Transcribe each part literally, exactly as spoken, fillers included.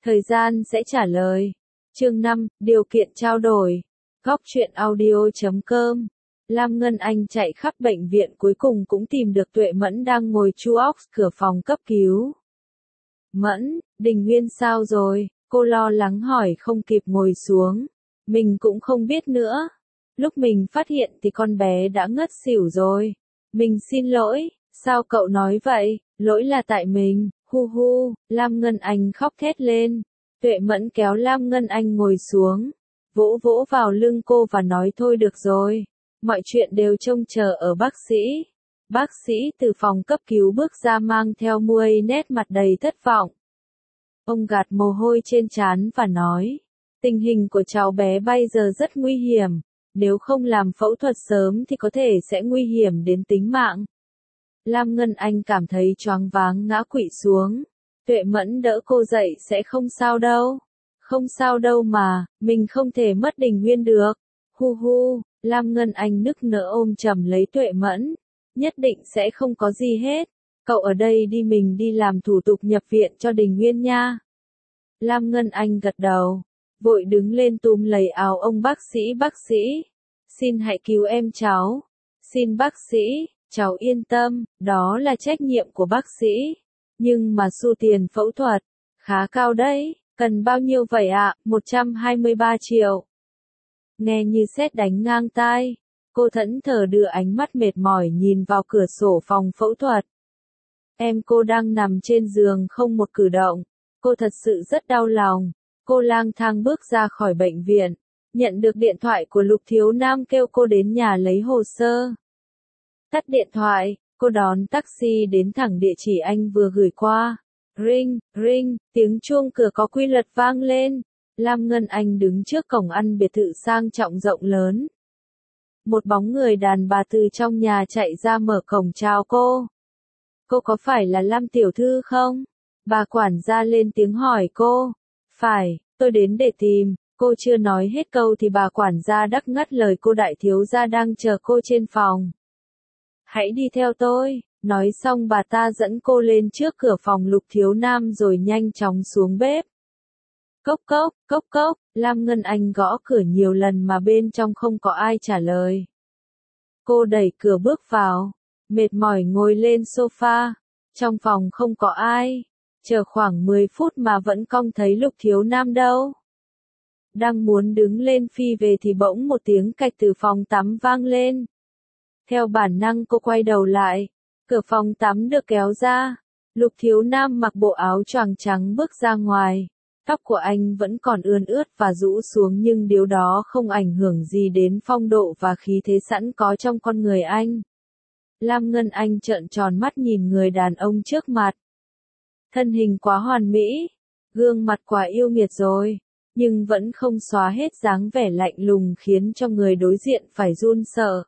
Thời gian sẽ trả lời. Chương năm, điều kiện trao đổi. Góc truyện audio chấm com. Lam Ngân Anh chạy khắp bệnh viện cuối cùng cũng tìm được Tuệ Mẫn đang ngồi chu óc cửa phòng cấp cứu. Mẫn, Đình Nguyên sao rồi? Cô lo lắng hỏi không kịp ngồi xuống. Mình cũng không biết nữa. Lúc mình phát hiện thì con bé đã ngất xỉu rồi. Mình xin lỗi, sao cậu nói vậy? Lỗi là tại mình, hu hu, Lam Ngân Anh khóc thét lên. Tuệ Mẫn kéo Lam Ngân Anh ngồi xuống, vỗ vỗ vào lưng cô và nói thôi được rồi. Mọi chuyện đều trông chờ ở bác sĩ. Bác sĩ từ phòng cấp cứu bước ra mang theo muôi nét mặt đầy thất vọng. Ông gạt mồ hôi trên trán và nói, tình hình của cháu bé bây giờ rất nguy hiểm, nếu không làm phẫu thuật sớm thì có thể sẽ nguy hiểm đến tính mạng. Lam Ngân Anh cảm thấy choáng váng ngã quỵ xuống. Tuệ Mẫn đỡ cô dậy sẽ không sao đâu. Không sao đâu mà, mình không thể mất Đình Nguyên được. Hu hu, Lam Ngân Anh nức nở ôm chầm lấy Tuệ Mẫn. Nhất định sẽ không có gì hết. Cậu ở đây đi, mình đi làm thủ tục nhập viện cho Đình Nguyên nha. Lam Ngân Anh gật đầu, vội đứng lên túm lấy áo ông bác sĩ. Bác sĩ, xin hãy cứu em cháu. Xin bác sĩ, cháu yên tâm, đó là trách nhiệm của bác sĩ. Nhưng mà số tiền phẫu thuật, khá cao đấy, cần bao nhiêu vậy ạ? À? một trăm hai mươi ba triệu. Nghe như sét đánh ngang tai, cô thẫn thờ đưa ánh mắt mệt mỏi nhìn vào cửa sổ phòng phẫu thuật. Em cô đang nằm trên giường không một cử động, cô thật sự rất đau lòng. Cô lang thang bước ra khỏi bệnh viện, nhận được điện thoại của Lục Thiếu Nam kêu cô đến nhà lấy hồ sơ. Tắt điện thoại, cô đón taxi đến thẳng địa chỉ anh vừa gửi qua. Ring, ring, tiếng chuông cửa có quy luật vang lên. Lam Ngân Anh đứng trước cổng ăn biệt thự sang trọng rộng lớn. Một bóng người đàn bà từ trong nhà chạy ra mở cổng chào cô. Cô có phải là Lam tiểu thư không? Bà quản gia lên tiếng hỏi cô. Phải, tôi đến để tìm. Cô chưa nói hết câu thì bà quản gia đắc ngắt lời cô, đại thiếu gia đang chờ cô trên phòng. Hãy đi theo tôi. Nói xong bà ta dẫn cô lên trước cửa phòng Lục Thiếu Nam rồi nhanh chóng xuống bếp. Cốc cốc, cốc cốc, Lam Ngân Anh gõ cửa nhiều lần mà bên trong không có ai trả lời. Cô đẩy cửa bước vào, mệt mỏi ngồi lên sofa. Trong phòng không có ai. Chờ khoảng mười phút mà vẫn không thấy Lục Thiếu Nam đâu. Đang muốn đứng lên phi về thì bỗng một tiếng cạch từ phòng tắm vang lên. Theo bản năng cô quay đầu lại. Cửa phòng tắm được kéo ra. Lục Thiếu Nam mặc bộ áo choàng trắng bước ra ngoài. Tóc của anh vẫn còn ươn ướt và rũ xuống nhưng điều đó không ảnh hưởng gì đến phong độ và khí thế sẵn có trong con người anh. Lam Ngân Anh trợn tròn mắt nhìn người đàn ông trước mặt. Thân hình quá hoàn mỹ, gương mặt quá yêu nghiệt rồi, nhưng vẫn không xóa hết dáng vẻ lạnh lùng khiến cho người đối diện phải run sợ.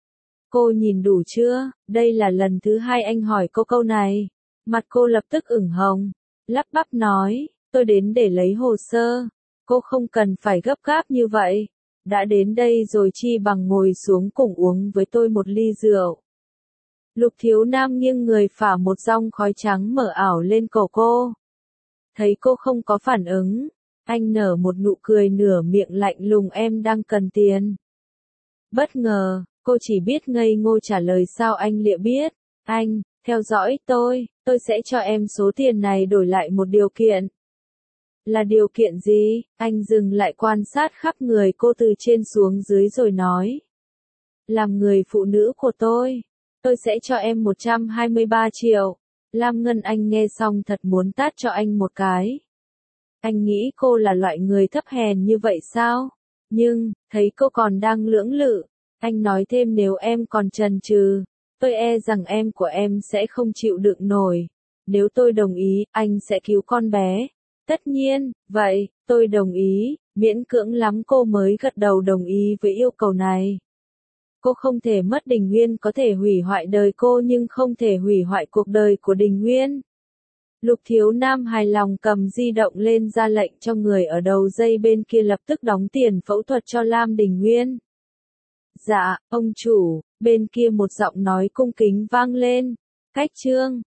Cô nhìn đủ chưa? Đây là lần thứ hai anh hỏi cô câu này. Mặt cô lập tức ửng hồng, lắp bắp nói, tôi đến để lấy hồ sơ. Cô không cần phải gấp gáp như vậy. Đã đến đây rồi chi bằng ngồi xuống cùng uống với tôi một ly rượu. Lục Thiếu Nam nghiêng người phả một dong khói trắng mờ ảo lên cổ cô. Thấy cô không có phản ứng, anh nở một nụ cười nửa miệng lạnh lùng, em đang cần tiền. Bất ngờ, cô chỉ biết ngây ngô trả lời sao anh lịa biết. Anh, theo dõi tôi, tôi sẽ cho em số tiền này đổi lại một điều kiện. Là điều kiện gì? Anh dừng lại quan sát khắp người cô từ trên xuống dưới rồi nói. Làm người phụ nữ của tôi. Tôi sẽ cho em một trăm hai mươi ba triệu. Lam Ngân Anh nghe xong thật muốn tát cho anh một cái. Anh nghĩ cô là loại người thấp hèn như vậy sao? Nhưng, thấy cô còn đang lưỡng lự, anh nói thêm nếu em còn chần chừ, tôi e rằng em của em sẽ không chịu đựng nổi. Nếu tôi đồng ý, anh sẽ cứu con bé. Tất nhiên, vậy, tôi đồng ý, miễn cưỡng lắm cô mới gật đầu đồng ý với yêu cầu này. Cô không thể mất Đình Nguyên, có thể hủy hoại đời cô nhưng không thể hủy hoại cuộc đời của Đình Nguyên. Lục Thiếu Nam hài lòng cầm di động lên ra lệnh cho người ở đầu dây bên kia lập tức đóng tiền phẫu thuật cho Lam Đình Nguyên. Dạ, ông chủ, bên kia một giọng nói cung kính vang lên. Cách trương,